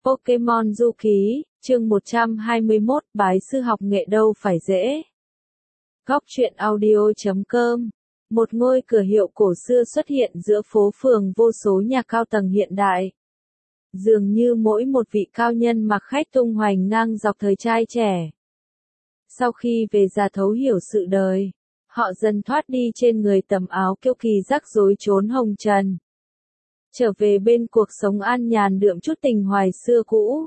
Pokemon Du Ký, chương 121, bái sư học nghệ đâu phải dễ. Góc truyện audio.com. Một ngôi cửa hiệu cổ xưa xuất hiện giữa phố phường vô số nhà cao tầng hiện đại. Dường như mỗi một vị cao nhân mặc khách tung hoành ngang dọc thời trai trẻ. Sau khi về già thấu hiểu sự đời, họ dần thoát đi trên người tấm áo kiêu kỳ rắc rối trốn hồng trần. Trở về bên cuộc sống an nhàn đượm chút tình hoài xưa cũ.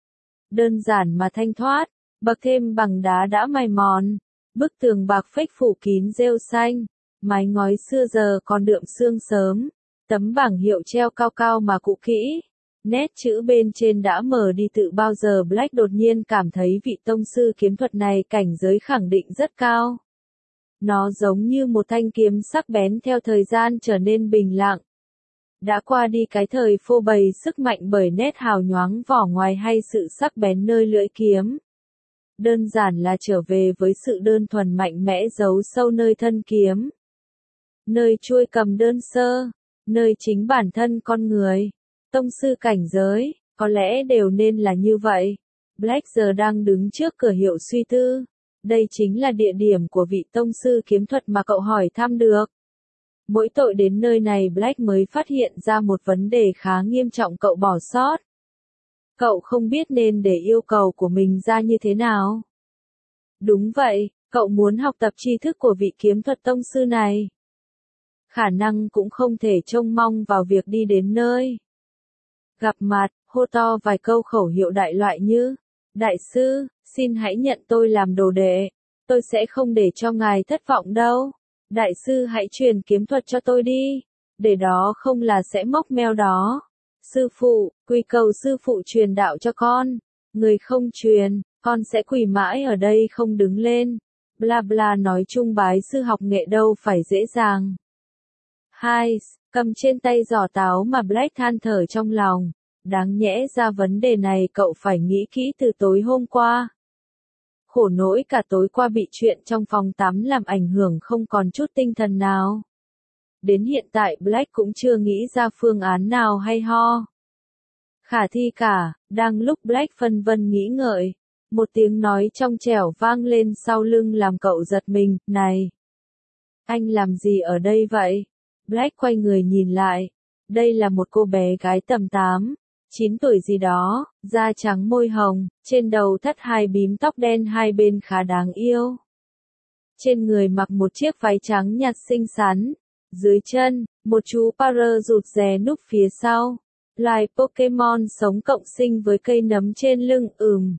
Đơn giản mà thanh thoát, bậc thêm bằng đá đã mài mòn, bức tường bạc phếch phủ kín rêu xanh, mái ngói xưa giờ còn đượm sương sớm, tấm bảng hiệu treo cao cao mà cũ kỹ, nét chữ bên trên đã mờ đi từ bao giờ. Black đột nhiên cảm thấy vị tông sư kiếm thuật này cảnh giới khẳng định rất cao. Nó giống như một thanh kiếm sắc bén theo thời gian trở nên bình lặng. Đã qua đi cái thời phô bày sức mạnh bởi nét hào nhoáng vỏ ngoài hay sự sắc bén nơi lưỡi kiếm. Đơn giản là trở về với sự đơn thuần mạnh mẽ giấu sâu nơi thân kiếm. Nơi chuôi cầm đơn sơ, nơi chính bản thân con người. Tông sư cảnh giới, có lẽ đều nên là như vậy. Black giờ đang đứng trước cửa hiệu suy tư. Đây chính là địa điểm của vị tông sư kiếm thuật mà cậu hỏi thăm được. Mỗi tội đến nơi này Black mới phát hiện ra một vấn đề khá nghiêm trọng cậu bỏ sót. Cậu không biết nên để yêu cầu của mình ra như thế nào. Đúng vậy, cậu muốn học tập tri thức của vị kiếm thuật tông sư này. Khả năng cũng không thể trông mong vào việc đi đến nơi. Gặp mặt, hô to vài câu khẩu hiệu đại loại như, đại sư, xin hãy nhận tôi làm đồ đệ, tôi sẽ không để cho ngài thất vọng đâu. Đại sư hãy truyền kiếm thuật cho tôi đi, để đó không là sẽ móc meo đó. Sư phụ, quy cầu sư phụ truyền đạo cho con, người không truyền, con sẽ quỳ mãi ở đây không đứng lên. Bla bla nói chung bái sư học nghệ đâu phải dễ dàng. Hai, cầm trên tay giỏ táo mà Black than thở trong lòng, đáng nhẽ ra vấn đề này cậu phải nghĩ kỹ từ tối hôm qua. Khổ nỗi cả tối qua bị chuyện trong phòng tắm làm ảnh hưởng không còn chút tinh thần nào. Đến hiện tại Black cũng chưa nghĩ ra phương án nào hay ho. Khả thi cả, đang lúc Black phân vân nghĩ ngợi, một tiếng nói trong trẻo vang lên sau lưng làm cậu giật mình, này! Anh làm gì ở đây vậy? Black quay người nhìn lại, đây là một cô bé gái tầm 9 tuổi gì đó, da trắng môi hồng, trên đầu thắt hai bím tóc đen hai bên khá đáng yêu. Trên người mặc một chiếc váy trắng nhạt xinh xắn, dưới chân, một chú parrot rụt rè núp phía sau. Loài Pokemon sống cộng sinh với cây nấm trên lưng.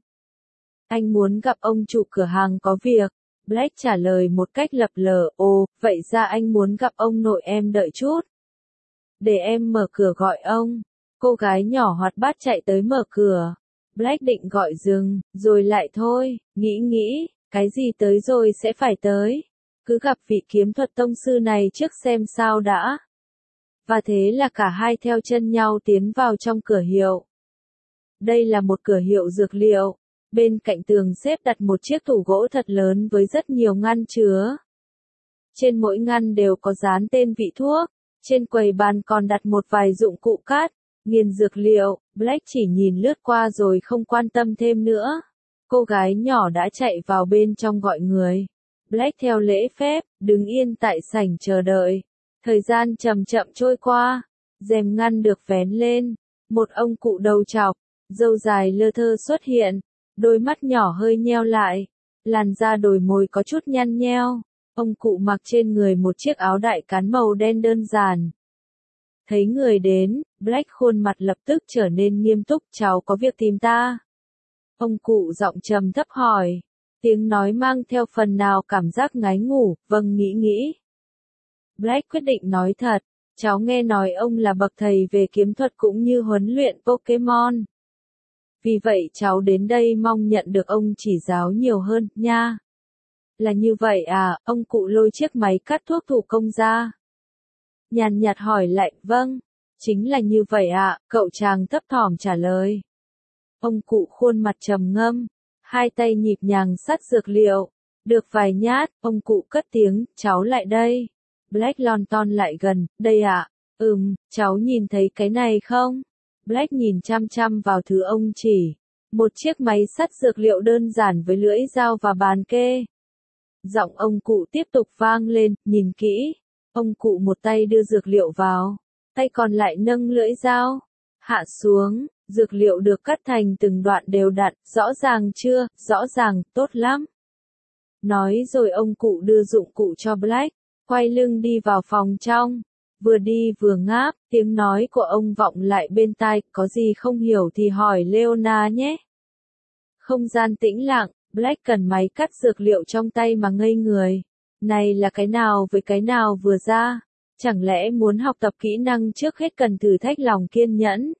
Anh muốn gặp ông chủ cửa hàng có việc. Black trả lời một cách lập lờ, ồ, vậy ra anh muốn gặp ông nội em đợi chút. Để em mở cửa gọi ông. Cô gái nhỏ hoạt bát chạy tới mở cửa. Black định gọi dừng, rồi lại thôi, nghĩ, cái gì tới rồi sẽ phải tới. Cứ gặp vị kiếm thuật tông sư này trước xem sao đã. Và thế là cả hai theo chân nhau tiến vào trong cửa hiệu. Đây là một cửa hiệu dược liệu. Bên cạnh tường xếp đặt một chiếc tủ gỗ thật lớn với rất nhiều ngăn chứa. Trên mỗi ngăn đều có dán tên vị thuốc. Trên quầy bàn còn đặt một vài dụng cụ cắt, nghiền dược liệu. Black chỉ nhìn lướt qua rồi không quan tâm thêm nữa. Cô gái nhỏ đã chạy vào bên trong gọi người. Black theo lễ phép, đứng yên tại sảnh chờ đợi. Thời gian chậm chậm trôi qua. Rèm ngăn được vén lên. Một ông cụ đầu trọc, râu dài lơ thơ xuất hiện. Đôi mắt nhỏ hơi nheo lại. Làn da đồi mồi có chút nhăn nheo. Ông cụ mặc trên người một chiếc áo đại cán màu đen đơn giản. Thấy người đến, Black khuôn mặt lập tức trở nên nghiêm túc, cháu có việc tìm ta. Ông cụ giọng trầm thấp hỏi. Tiếng nói mang theo phần nào cảm giác ngái ngủ, vâng nghĩ. Black quyết định nói thật, cháu nghe nói ông là bậc thầy về kiếm thuật cũng như huấn luyện Pokemon. Vì vậy cháu đến đây mong nhận được ông chỉ giáo nhiều hơn, nha. Là như vậy à, ông cụ lôi chiếc máy cắt thuốc thủ công ra. Nhàn nhạt hỏi lại, vâng, chính là như vậy ạ, cậu chàng thấp thỏm trả lời. Ông cụ khuôn mặt trầm ngâm, hai tay nhịp nhàng xắt dược liệu. Được vài nhát, ông cụ cất tiếng, cháu lại đây. Black lon ton lại gần, đây ạ, cháu nhìn thấy cái này không? Black nhìn chăm chăm vào thứ ông chỉ. Một chiếc máy sắt dược liệu đơn giản với lưỡi dao và bàn kê. Giọng ông cụ tiếp tục vang lên, nhìn kỹ. Ông cụ một tay đưa dược liệu vào, tay còn lại nâng lưỡi dao. Hạ xuống, dược liệu được cắt thành từng đoạn đều đặn, rõ ràng chưa, rõ ràng, tốt lắm. Nói rồi ông cụ đưa dụng cụ cho Black, quay lưng đi vào phòng trong. Vừa đi vừa ngáp, tiếng nói của ông vọng lại bên tai, có gì không hiểu thì hỏi Leona nhé. Không gian tĩnh lặng, Black cần máy cắt dược liệu trong tay mà ngây người. Này là cái nào với cái nào vừa ra? Chẳng lẽ muốn học tập kỹ năng trước hết cần thử thách lòng kiên nhẫn?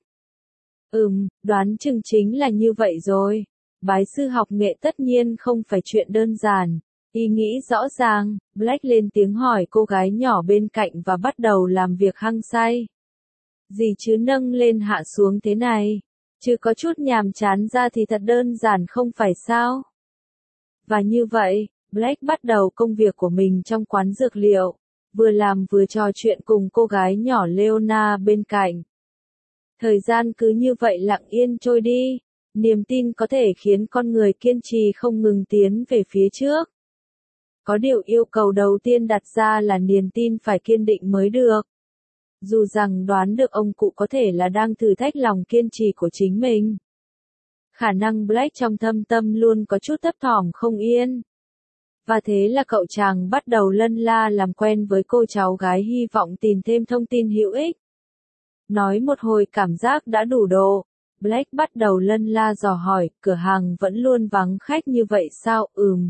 Đoán chừng chính là như vậy rồi. Bái sư học nghệ tất nhiên không phải chuyện đơn giản. Ý nghĩ rõ ràng, Black lên tiếng hỏi cô gái nhỏ bên cạnh và bắt đầu làm việc hăng say. Gì chứ nâng lên hạ xuống thế này? Chứ có chút nhàm chán ra thì thật đơn giản không phải sao? Và như vậy, Black bắt đầu công việc của mình trong quán dược liệu, vừa làm vừa trò chuyện cùng cô gái nhỏ Leona bên cạnh. Thời gian cứ như vậy lặng yên trôi đi, niềm tin có thể khiến con người kiên trì không ngừng tiến về phía trước. Có điều yêu cầu đầu tiên đặt ra là niềm tin phải kiên định mới được. Dù rằng đoán được ông cụ có thể là đang thử thách lòng kiên trì của chính mình. Khả năng Black trong thâm tâm luôn có chút thấp thỏm không yên. Và thế là cậu chàng bắt đầu lân la làm quen với cô cháu gái hy vọng tìm thêm thông tin hữu ích. Nói một hồi cảm giác đã đủ độ. Black bắt đầu lân la dò hỏi, cửa hàng vẫn luôn vắng khách như vậy sao?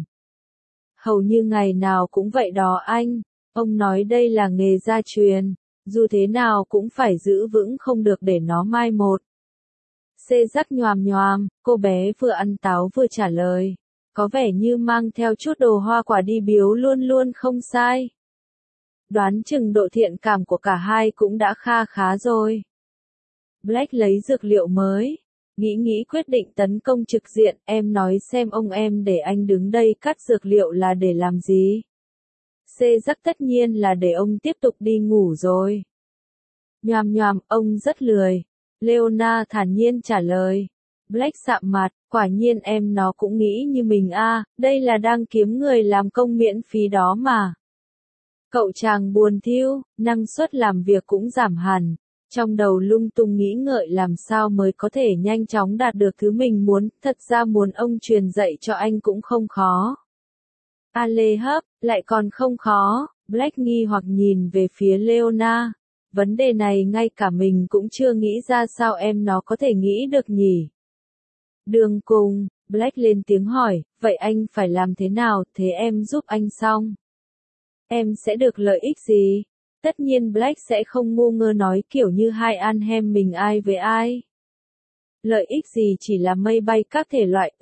Hầu như ngày nào cũng vậy đó anh. Ông nói đây là nghề gia truyền. Dù thế nào cũng phải giữ vững không được để nó mai một. Xê rắc nhoàm nhoàm, cô bé vừa ăn táo vừa trả lời. Có vẻ như mang theo chút đồ hoa quả đi biếu luôn luôn không sai. Đoán chừng độ thiện cảm của cả hai cũng đã kha khá rồi. Black lấy dược liệu mới. Nghĩ quyết định tấn công trực diện, em nói xem ông em để anh đứng đây cắt dược liệu là để làm gì? Xê rắc tất nhiên là để ông tiếp tục đi ngủ rồi. Nhoàm nhoàm, ông rất lười. Leona thản nhiên trả lời. Black sạm mặt, quả nhiên em nó cũng nghĩ như mình đây là đang kiếm người làm công miễn phí đó mà. Cậu chàng buồn thiu, năng suất làm việc cũng giảm hẳn. Trong đầu lung tung nghĩ ngợi làm sao mới có thể nhanh chóng đạt được thứ mình muốn, thật ra muốn ông truyền dạy cho anh cũng không khó. Lê hấp, lại còn không khó, Black nghi hoặc nhìn về phía Leona. Vấn đề này ngay cả mình cũng chưa nghĩ ra sao em nó có thể nghĩ được nhỉ. Đường cùng, Black lên tiếng hỏi, vậy anh phải làm thế nào, thế em giúp anh xong. Em sẽ được lợi ích gì? Tất nhiên Black sẽ không ngu ngơ nói kiểu như hai anh em mình ai với ai. Lợi ích gì chỉ là mây bay các thể loại,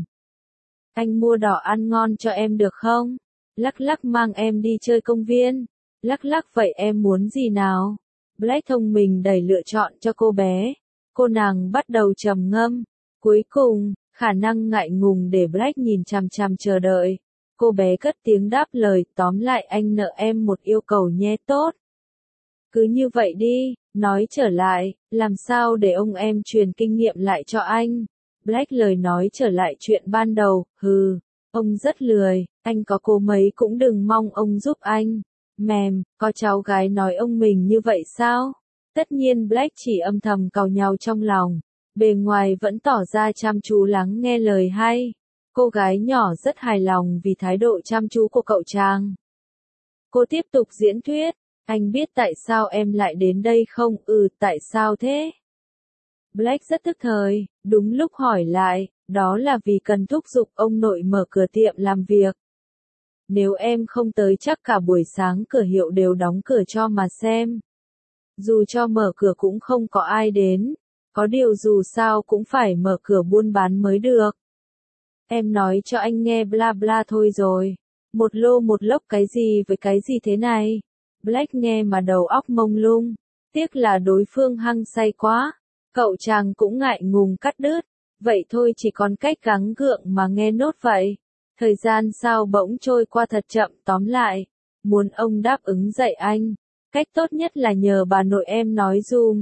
Anh mua đỏ ăn ngon cho em được không? Lắc lắc mang em đi chơi công viên. Lắc lắc vậy em muốn gì nào? Black thông minh đầy lựa chọn cho cô bé. Cô nàng bắt đầu trầm ngâm. Cuối cùng, khả năng ngại ngùng để Black nhìn chằm chằm chờ đợi. Cô bé cất tiếng đáp lời, tóm lại anh nợ em một yêu cầu nhé tốt. Cứ như vậy đi, nói trở lại, làm sao để ông em truyền kinh nghiệm lại cho anh? Black lời nói trở lại chuyện ban đầu, ông rất lười, anh có cố mấy cũng đừng mong ông giúp anh. Có cháu gái nói ông mình như vậy sao? Tất nhiên Black chỉ âm thầm càu nhau trong lòng, bề ngoài vẫn tỏ ra chăm chú lắng nghe lời hay. Cô gái nhỏ rất hài lòng vì thái độ chăm chú của cậu chàng. Cô tiếp tục diễn thuyết, anh biết tại sao em lại đến đây không? Tại sao thế? Black rất tức thời, đúng lúc hỏi lại, đó là vì cần thúc giục ông nội mở cửa tiệm làm việc. Nếu em không tới chắc cả buổi sáng cửa hiệu đều đóng cửa cho mà xem. Dù cho mở cửa cũng không có ai đến, có điều dù sao cũng phải mở cửa buôn bán mới được. Em nói cho anh nghe bla bla thôi rồi. Một lô một lốc cái gì với cái gì thế này? Black nghe mà đầu óc mông lung. Tiếc là đối phương hăng say quá. Cậu chàng cũng ngại ngùng cắt đứt. Vậy thôi chỉ còn cách gắng gượng mà nghe nốt vậy. Thời gian sao bỗng trôi qua thật chậm, tóm lại. Muốn ông đáp ứng dạy anh. Cách tốt nhất là nhờ bà nội em nói dùm.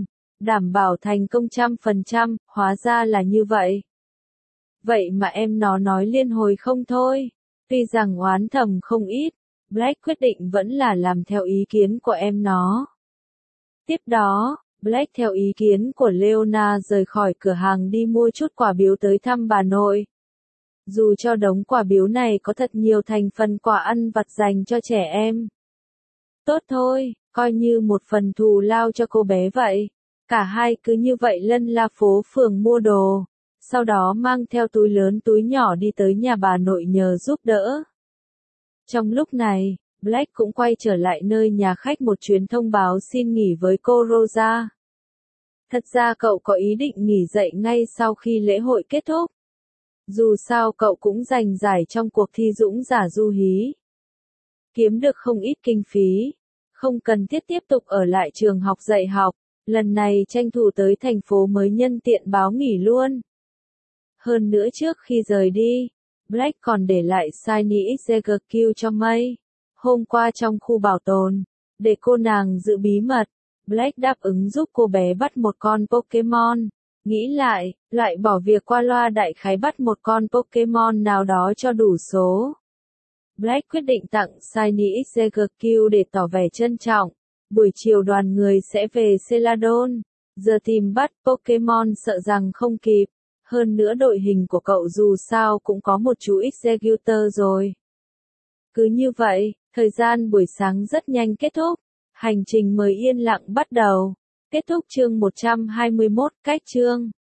đảm bảo thành công 100%, hóa ra là như vậy. Vậy mà em nó nói liên hồi không thôi. Tuy rằng oán thầm không ít, Black quyết định vẫn là làm theo ý kiến của em nó. Tiếp đó, Black theo ý kiến của Leona rời khỏi cửa hàng đi mua chút quà biếu tới thăm bà nội. Dù cho đống quà biếu này có thật nhiều thành phần quà ăn vặt dành cho trẻ em. Tốt thôi, coi như một phần thù lao cho cô bé vậy. Cả hai cứ như vậy lân la phố phường mua đồ, sau đó mang theo túi lớn túi nhỏ đi tới nhà bà nội nhờ giúp đỡ. Trong lúc này, Black cũng quay trở lại nơi nhà khách một chuyến thông báo xin nghỉ với cô Rosa. Thật ra cậu có ý định nghỉ dậy ngay sau khi lễ hội kết thúc. Dù sao cậu cũng giành giải trong cuộc thi dũng giả du hí. Kiếm được không ít kinh phí, không cần thiết tiếp tục ở lại trường học dạy học, lần này tranh thủ tới thành phố mới nhân tiện báo nghỉ luôn. Hơn nữa trước khi rời đi, Black còn để lại Shiny XZQ cho May. Hôm qua trong khu bảo tồn, để cô nàng giữ bí mật, Black đáp ứng giúp cô bé bắt một con Pokemon. Nghĩ lại, loại bỏ việc qua loa đại khái bắt một con Pokemon nào đó cho đủ số. Black quyết định tặng Shiny XZQ để tỏ vẻ trân trọng. Buổi chiều đoàn người sẽ về Celadon. Giờ tìm bắt Pokemon sợ rằng không kịp. Hơn nữa đội hình của cậu dù sao cũng có một chú Executor rồi. Cứ như vậy, thời gian buổi sáng rất nhanh kết thúc. Hành trình mới yên lặng bắt đầu. Kết thúc chương 121, cách chương.